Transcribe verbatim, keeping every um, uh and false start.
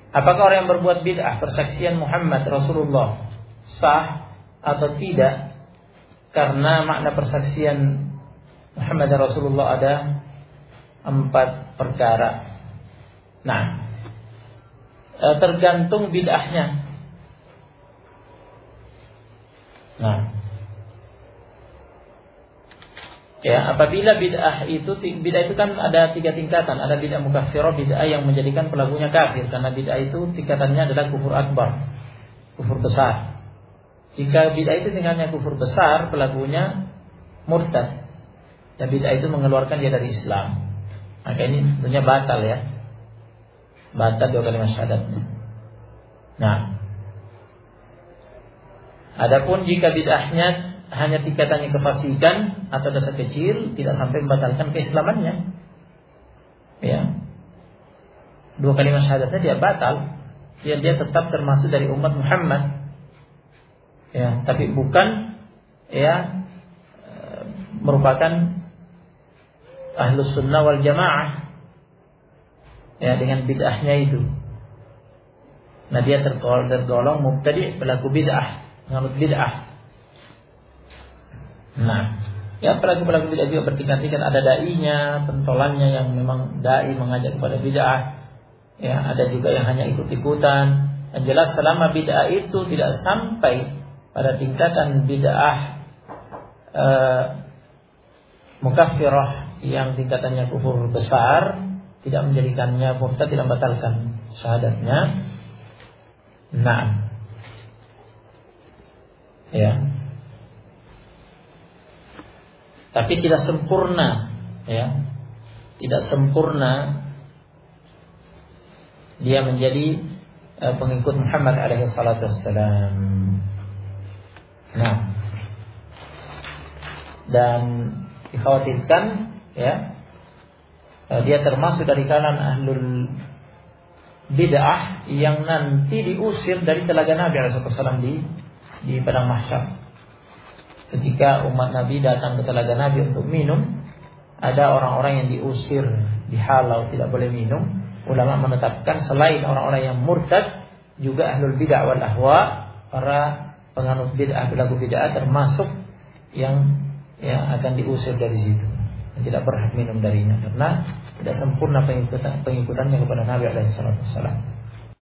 Apakah orang yang berbuat bid'ah persaksian Muhammad Rasulullah sah atau tidak? Karena makna persaksian Muhammad Rasulullah ada empat perkara. Nah, tergantung bid'ahnya. Nah, ya, apabila bid'ah itu bid'ah itu kan ada tiga tingkatan. Ada bid'ah mukaffirah, bid'ah yang menjadikan pelakunya kafir, karena bid'ah itu tingkatannya adalah kufur akbar, kufur besar. Jika bid'ah itu tingkatnya kufur besar, pelakunya murtad, dan bid'ah itu mengeluarkan dia dari Islam, maka ini tentunya batal ya, batal dua kalimat syahadatnya. Nah, adapun jika bid'ahnya hanya tingkatannya kefasikan atau dosa kecil, tidak sampai membatalkan keislamannya, ya, dua kalimat syahadatnya dia batal, dia dia tetap termasuk dari umat Muhammad, ya, tapi bukan ya merupakan ahlus sunnah wal jamaah, ya, dengan bid'ahnya itu. Nah, dia tergolong, tergolong mubtadi', pelaku bid'ah, menganut bid'ah. Nah, ya, pelaku-pelaku bid'ah juga bertingkat-tingkat. Ada dai-nya, pentolannya yang memang dai mengajak kepada bid'ah. Ya, ada juga yang hanya ikut-ikutan. Yang jelas selama bid'ah itu tidak sampai pada tingkatan bid'ah eh, mukaffirah yang tingkatannya kufur besar, tidak menjadikannya murtad, tidak membatalkan syahadatnya. Nah, ya, tapi tidak sempurna, ya, tidak sempurna dia menjadi uh, pengikut Muhammad alaihi salatu wassalam. Nah, dan dikhawatirkan, ya, uh, dia termasuk dari kalangan ahlul bid'ah yang nanti diusir dari telaga Nabi alaihi salatu wassalam di di padang mahsyar. Ketika umat Nabi datang ke telaga Nabi untuk minum, ada orang-orang yang diusir, dihalau, tidak boleh minum. Ulama menetapkan selain orang-orang yang murtad, juga ahlul bid'ah wal ahwa, para penganut bid'ah, pelaku bid'ah, termasuk yang yang akan diusir dari situ, tidak berhak minum darinya, karena tidak sempurna pengikutan, pengikutannya kepada Nabi alaihi salatu wassalam.